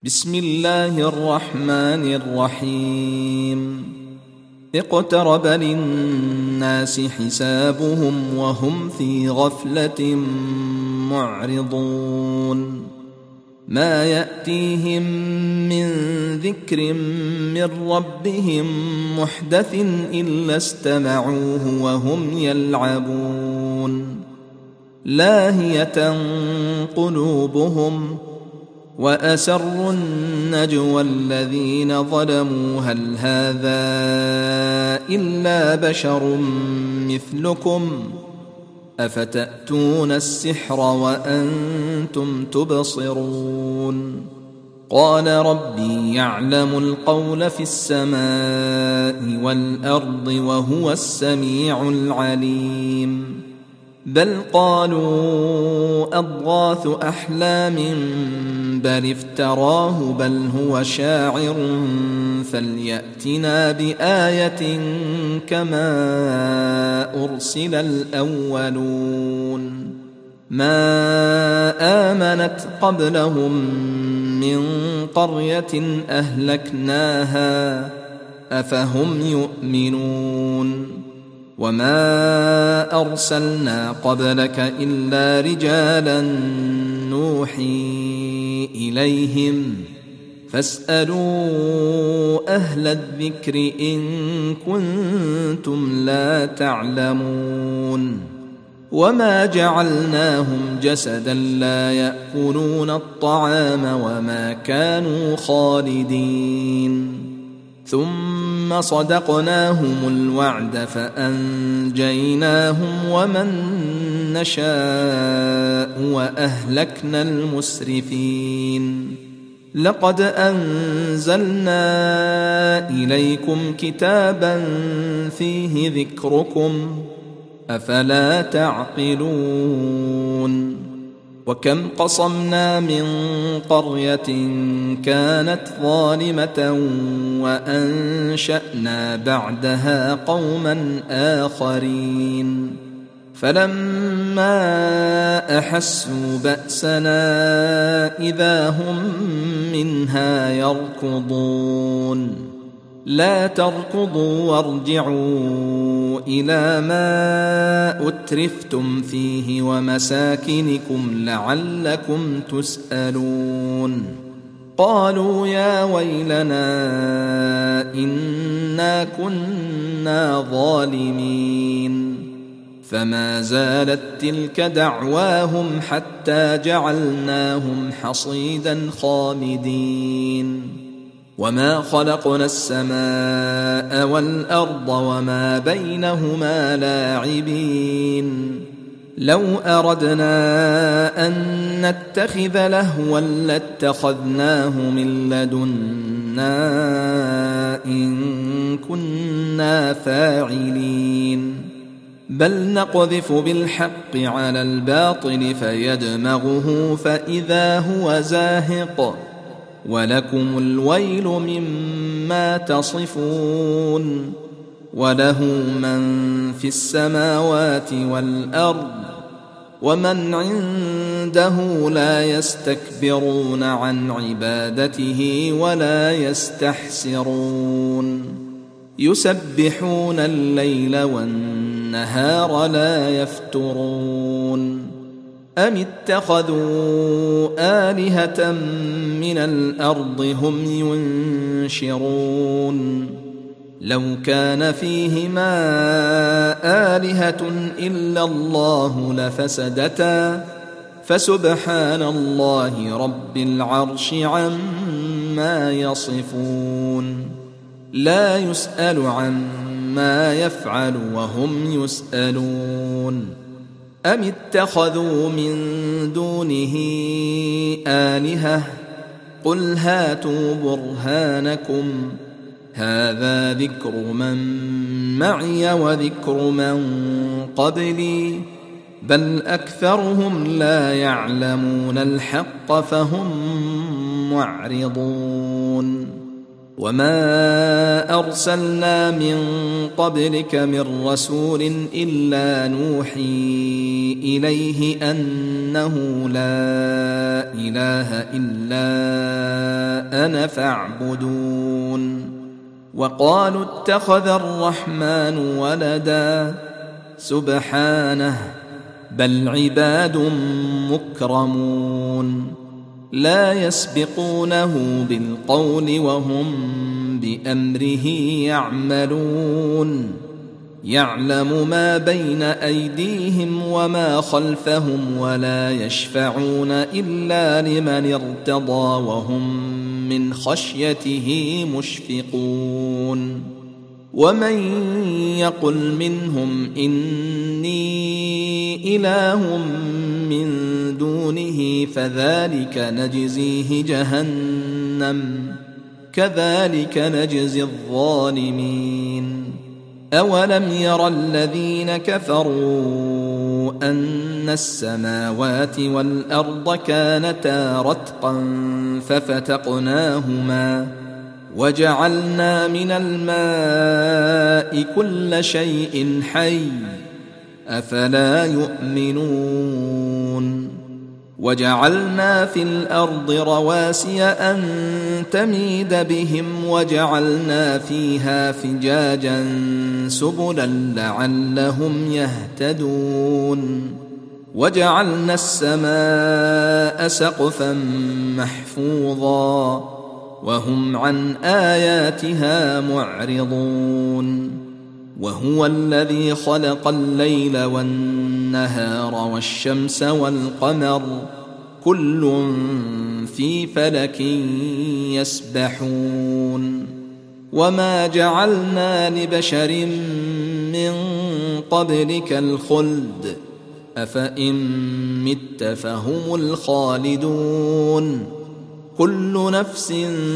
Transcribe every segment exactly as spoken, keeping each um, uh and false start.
بسم الله الرحمن الرحيم اقترب للناس حسابهم وهم في غفلة معرضون ما يأتيهم من ذكر من ربهم محدث إلا استمعوه وهم يلعبون لاهية قلوبهم وأسروا النجوى الذين ظلموا هل هذا إلا بشر مثلكم أفتأتون السحر وأنتم تبصرون قال ربي يعلم القول في السماء والأرض وهو السميع العليم بل قالوا أضغاث أحلام بل افتراه بل هو شاعر فليأتنا بآية كما أرسل الأولون ما آمنت قبلهم من قرية أهلكناها أفهم يؤمنون وما أرسلنا قبلك إلا رجالا نوحي إليهم فاسألوا أهل الذكر إن كنتم لا تعلمون وما جعلناهم جسدا لا يأكلون الطعام وما كانوا خالدين ثم صدقناهم الوعد فأنجيناهم ومن نشاء وأهلكنا المسرفين لقد أنزلنا إليكم كتابا فيه ذكركم أفلا تعقلون وكم قصمنا من قرية كانت ظالمة وأنشأنا بعدها قوما آخرين فلما أحسوا بأسنا إذا هم منها يركضون لا تركضوا وارجعوا إلى ما أترفتم فيه ومساكنكم لعلكم تسألون قالوا يا ويلنا إنا كنا ظالمين فما زالت تلك دعواهم حتى جعلناهم حصيدا خامدين وما خلقنا السماء والأرض وما بينهما لاعبين لو أردنا أن نتخذ لهوا لاتخذناه من لدنا إن كنا فاعلين بل نقذف بالحق على الباطل فيدمغه فإذا هو زاهق ولكم الويل مما تصفون وله من في السماوات والأرض ومن عنده لا يستكبرون عن عبادته ولا يستحسرون يسبحون الليل والنهار لا يفترون أم اتخذوا آلهة من الأرض هم ينشرون لو كان فيهما آلهة إلا الله لفسدتا فسبحان الله رب العرش عما يصفون لا يسأل عما يفعل وهم يسألون أم اتخذوا من دونه آلهة قل هاتوا برهانكم هذا ذكر من معي وذكر من قبلي بل أكثرهم لا يعلمون الحق فهم معرضون وما أرسلنا من قبلك من رسول إلا نوحي إليه أنه لا إله إلا أنا فاعبدون وقالوا اتخذ الرحمن ولدا سبحانه بل عباد مكرمون لا يسبقونه بالقول وهم بأمره يعملون يعلم ما بين أيديهم وما خلفهم ولا يشفعون إلا لمن ارتضى وهم من خشيته مشفقون ومن يقل منهم إني إله من دونه فذلك نجزيه جهنم كذلك نجزي الظالمين أولم ير الذين كفروا أن السماوات والأرض كانتا رتقا ففتقناهما وجعلنا من الماء كل شيء حي أفلا يؤمنون وجعلنا في الأرض رواسي أن تميد بهم وجعلنا فيها فجاجا سبلا لعلهم يهتدون وجعلنا السماء سقفا محفوظا وهم عن آياتها معرضون وهو الذي خلق الليل والنهار والشمس والقمر كل في فلك يسبحون وما جعلنا لبشر من قبلك الخلد أفإن مت فهم الخالدون كل نفس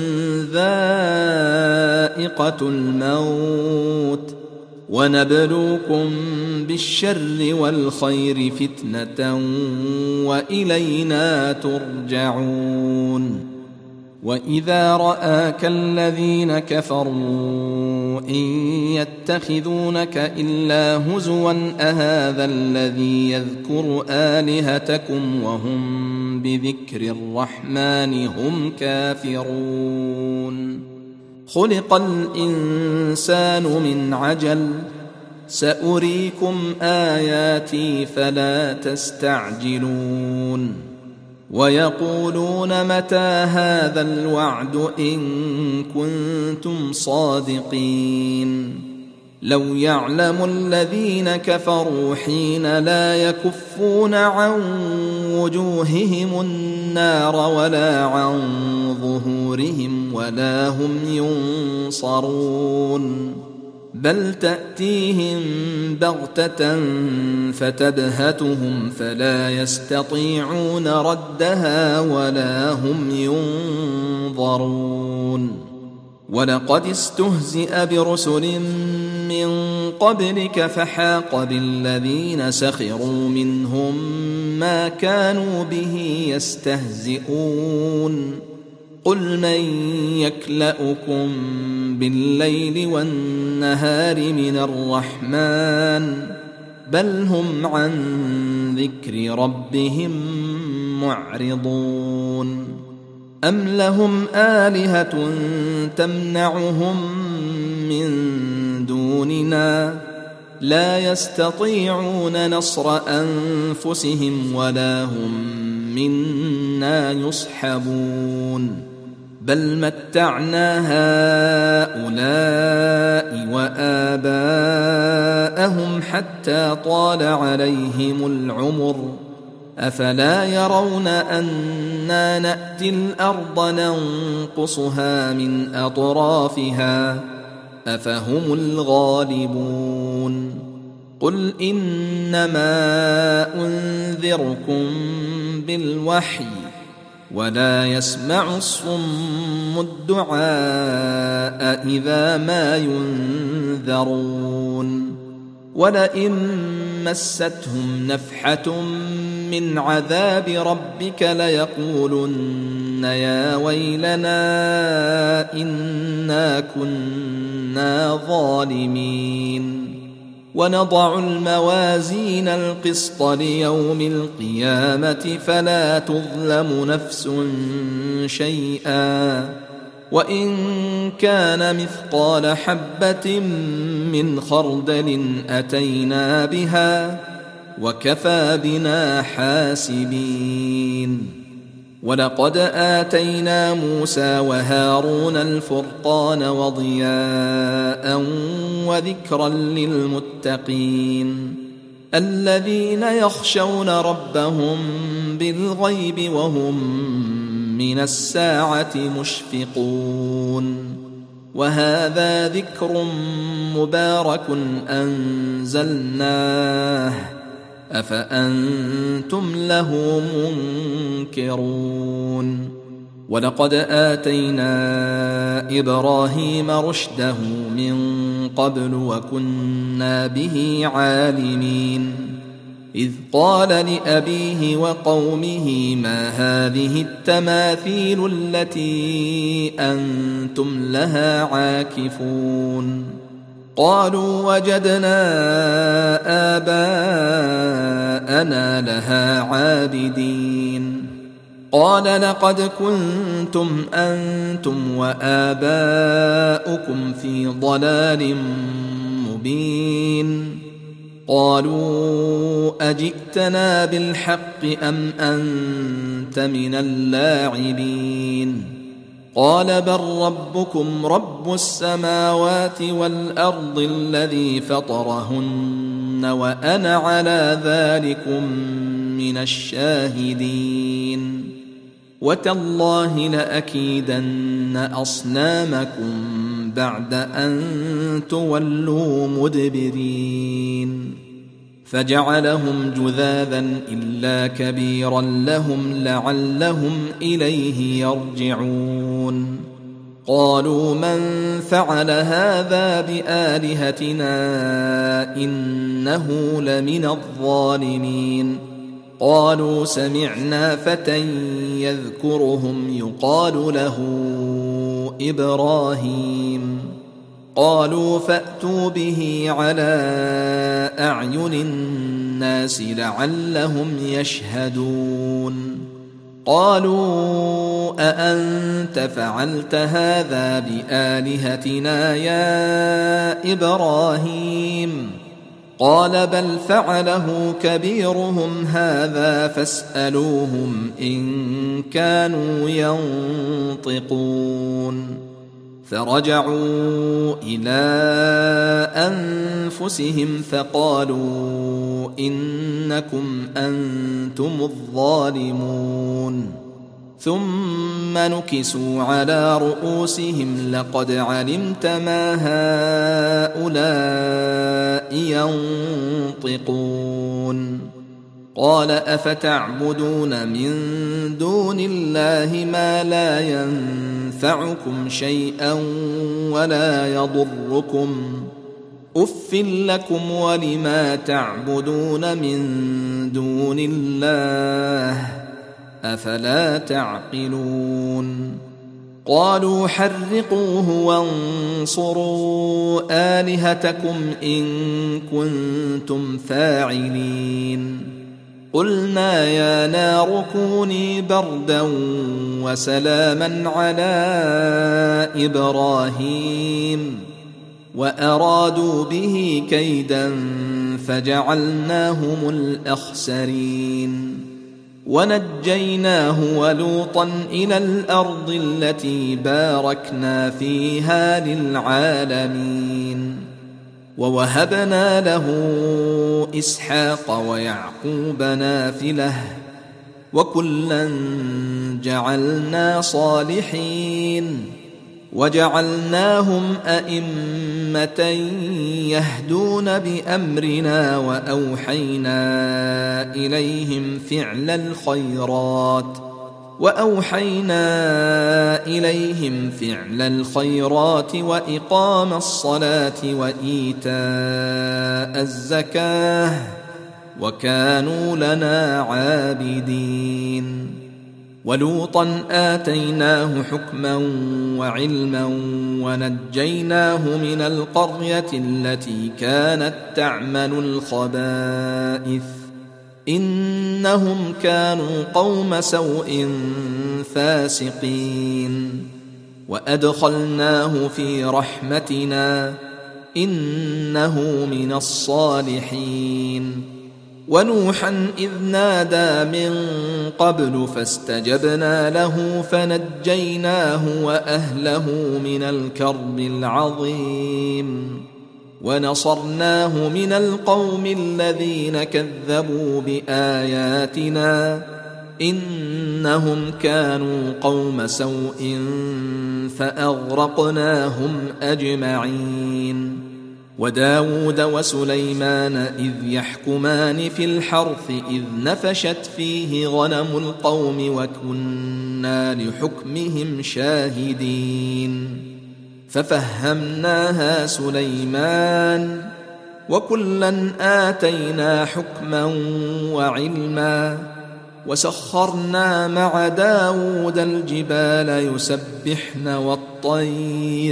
ذائقة الموت ونبلوكم بالشر والخير فتنة وإلينا ترجعون وإذا رآك الذين كفروا إن يتخذونك إلا هزوا أهذا الذي يذكر آلهتكم وهم بذكر الرحمن هم كافرون خلق الإنسان من عجل سأريكم آياتي فلا تستعجلون ويقولون متى هذا الوعد إن كنتم صادقين لو يعلم الذين كفروا حين لا يكفون عن وجوههم النار ولا عن ظهورهم ولا هم ينصرون بل تأتيهم بغتة فتبهتهم فلا يستطيعون ردها ولا هم ينظرون ولقد استهزئ برسل من قبلك فحاق بالذين سخروا منهم ما كانوا به يستهزئون قل من يكلؤكم بالليل والنهار من الرحمن بل هم عن ذكر ربهم معرضون أم لهم آلهة تمنعهم من دوننا لا يستطيعون نصر أنفسهم ولا هم منا يصحبون بل متعنا هؤلاء وآباءهم حتى طال عليهم العمر أفلا يرون أنا نأتي الأرض ننقصها من أطرافها أفهم الغالبون قل إنما أنذركم بالوحي ولا يسمع الصم الدعاء إذا ما ينذرون ولئن مستهم نفحة من عذاب ربك ليقولن يا ويلنا إنا كنا ظالمين ونضع الموازين القسط ليوم القيامة فلا تظلم نفس شيئا وإن كان مثقال حبة من خردل أتينا بها وكفى بنا حاسبين. ولقد آتينا موسى وهارون الفرقان وضياء وذكرا للمتقين الذين يخشون ربهم بالغيب وهم من الساعة مشفقون. وهذا ذكر مبارك أنزلناه أفأنتم له منكرون. ولقد آتينا إبراهيم رشده من قبل وكنا به عالمين إذ قال لأبيه وقومه ما هذه التماثيل التي أنتم لها عاكفون. قالوا وجدنا آباءنا لها عابدين. قال لقد كنتم أنتم وآباؤكم في ضلال مبين. قالوا أجئتنا بالحق أم أنت من اللاعبين. قال بل ربكم رب السماوات والأرض الذي فطرهن وأنا على ذلكم من الشاهدين. وتالله لأكيدن أصنامكم بعد أن تولوا مدبرين. فجعلهم جذاذا إلا كبيرا لهم لعلهم إليه يرجعون. قالوا من فعل هذا بآلهتنا إنه لمن الظالمين. قالوا سمعنا فتى يذكرهم يقال له إبراهيم. قالوا فأتوا به على أعين الناس لعلهم يشهدون. قالوا أأنت فعلت هذا بآلهتنا يا إبراهيم؟ قال بل فعله كبيرهم هذا فاسألوهم إن كانوا ينطقون. فرجعوا إلى أنفسهم فقالوا إنكم أنتم الظالمون. ثم نكسوا على رؤوسهم لقد علمت ما هؤلاء ينطقون. قال أفتعبدون من دون الله ما لا ينفعكم شيئا ولا يضركم أف لكم ولما تعبدون من دون الله أفلا تعقلون. قالوا حرقوه وانصروا آلهتكم إن كنتم فاعلين. قلنا يا نار كوني بردا وسلاما على إبراهيم وأرادوا به كيدا فجعلناهم الأخسرين. ونجيناه ولوطا إلى الأرض التي باركنا فيها للعالمين. ووهبنا له إسحاق ويعقوب نافلة وكلا جعلنا صالحين وجعلناهم أئمة يهدون بأمرنا وأوحينا إليهم فعل الخيرات وأوحينا إليهم فعل الخيرات وإقام الصلاة وإيتاء الزكاة وكانوا لنا عابدين. ولوطا آتيناه حكما وعلما ونجيناه من القرية التي كانت تعمل الخبائث إنهم كانوا قوم سوء فاسقين. وأدخلناه في رحمتنا إنه من الصالحين. ونوحا إذ نادى من قبل فاستجبنا له فنجيناه وأهله من الكرب العظيم ونصرناه من القوم الذين كذبوا بآياتنا إنهم كانوا قوم سوء فأغرقناهم أجمعين. وداود وسليمان إذ يحكمان في الحرث إذ نفشت فيه غنم القوم وكنا لحكمهم شاهدين ففهمناها سليمان وكلا آتينا حكما وعلما وسخرنا مع داود الجبال يسبحن والطير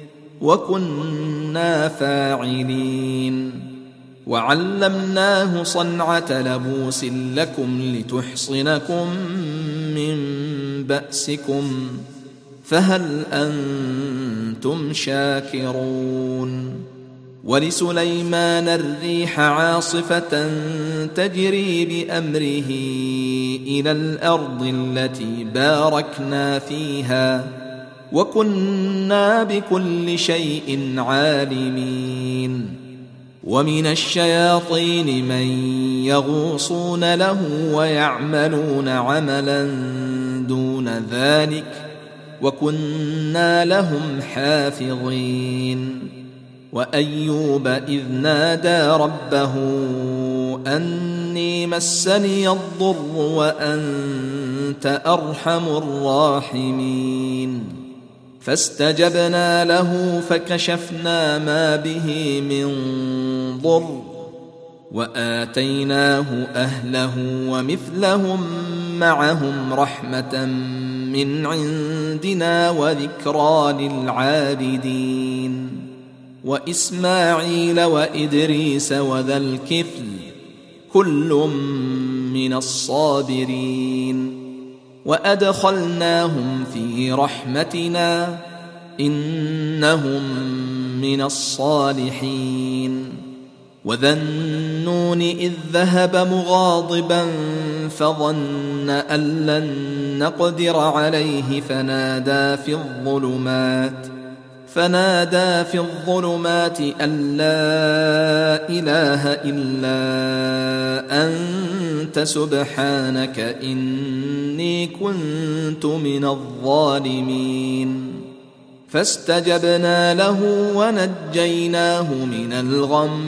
وكنا فاعلين. وعلمناه صنعة لبوس لكم لتحصنكم من بأسكم فهل أنتم شاكرون. ولسليمان الريح عاصفة تجري بأمره إلى الأرض التي باركنا فيها وكنا بكل شيء عالمين. ومن الشياطين من يغوصون له ويعملون عملا دون ذلك وكنا لهم حافظين. وأيوب إذ نادى ربه أني مسني الضر وأنت أرحم الراحمين فاستجبنا له فكشفنا ما به من ضر وآتيناه أهله ومثلهم معهم رحمة من عندنا وذكرى للعابدين. وإسماعيل وإدريس وذا الكفل كل من الصابرين وأدخلناهم في رحمتنا إنهم من الصالحين. وذا النون إذ ذهب مغاضبا فظن أن لن نقدر عليه فنادى في الظلمات فنادى في الظلمات أن لا إله إلا أنت سبحانك إني كنت من الظالمين. فاستجبنا له ونجيناه من الغم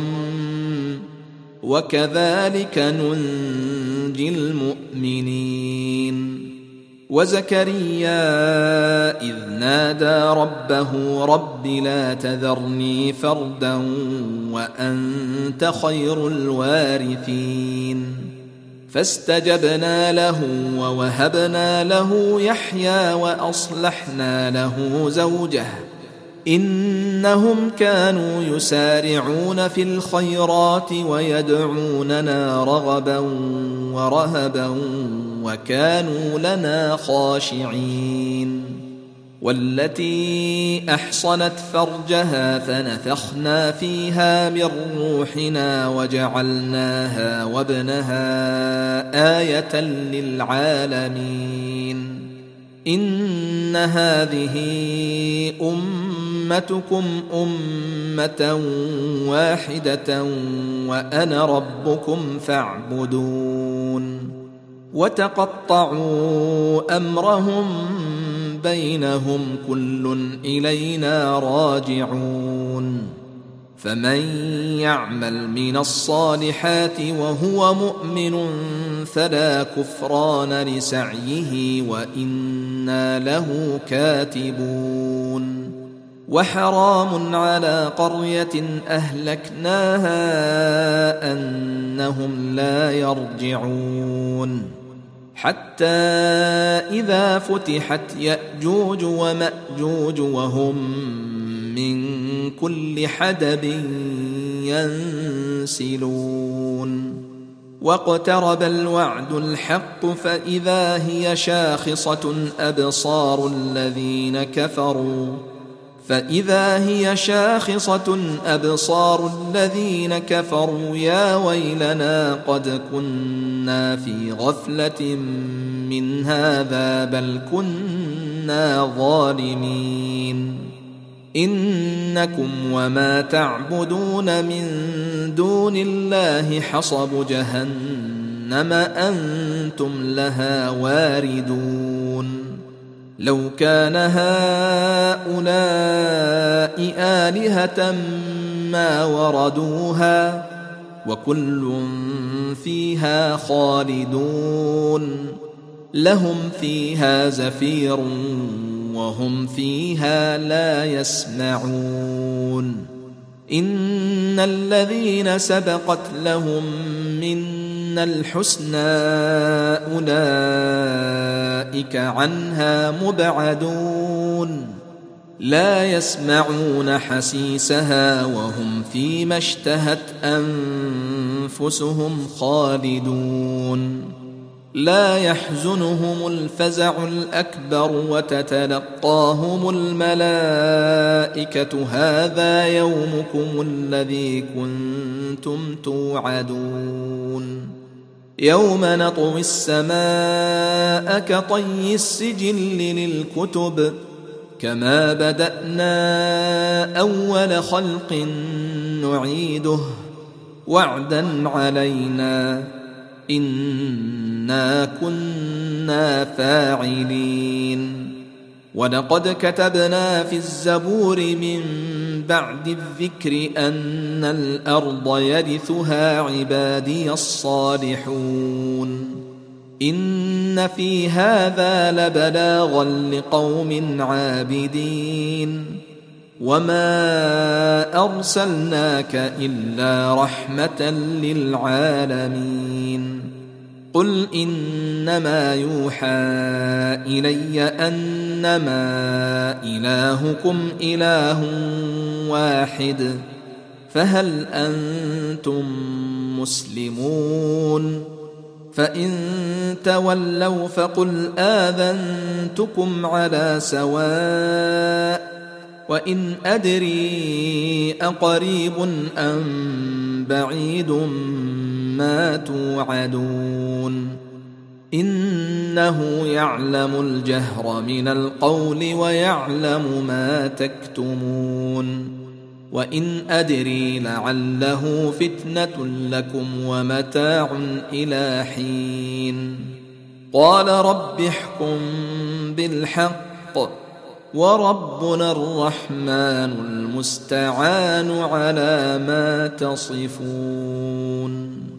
وكذلك ننجي المؤمنين. وزكريا إذ نادى ربه رب لا تذرني فردا وأنت خير الوارثين فاستجبنا له ووهبنا له يحيى وأصلحنا له زوجه إنهم كانوا يسارعون في الخيرات ويدعوننا رغبا ورهبا وكانوا لنا خاشعين. والتي أحصنت فرجها فنفخنا فيها من روحنا وجعلناها وابنها آية للعالمين. إن هذه أمتكم أمة واحدة وأنا ربكم فاعبدون. وتقطعوا أمرهم بينهم كل إلينا راجعون. فمن يعمل من الصالحات وهو مؤمن فلا كفران لسعيه وإنا له كاتبون. وحرام على قرية أهلكناها أنهم لا يرجعون حتى إذا فتحت يأجوج ومأجوج وهم من كل حدب ينسلون. واقترب الوعد الحق فإذا هي شاخصة أبصار الذين كفروا فإذا هي شاخصة أبصار الذين كفروا يا ويلنا قد كنا في غفلة من هذا بل كنا ظالمين إنكم وما تعبدون من دون الله حصب جهنم أنتم لها واردون لو كان هؤلاء آلهة ما وردوها وكل فيها خالدون لهم فيها زفير وهم فيها لا يسمعون إن الذين سبقت لهم منا الحسنى أولئك عنها مبعدون لا يسمعون حسيسها وهم فيما اشتهت أنفسهم خالدون لا يحزنهم الفزع الأكبر وتتلقاهم الملائكة هذا يومكم الذي كنتم توعدون يوم نطوي السماء كطي السجل للكتب كما بدأنا أول خلق نعيده وعدا علينا إنا كنا فاعلين ولقد كتبنا في الزبور من بعد الذكر أن الأرض يرثها عبادي الصالحون إن في هذا لبلاغا لقوم عابدين وما أرسلناك إلا رحمة للعالمين قل إنما يوحى إلي أنما إلهكم إله واحد فهل أنتم مسلمون فإن تولوا فقل آذنتكم على سواء وإن أدري أقريب أم بعيد ما توعدون إنه يعلم الجهر من القول ويعلم ما تكتمون وإن أدري لعله فتنة لكم ومتاع إلى حين قال رب احكم بالحق وربنا الرحمن المستعان على ما تصفون.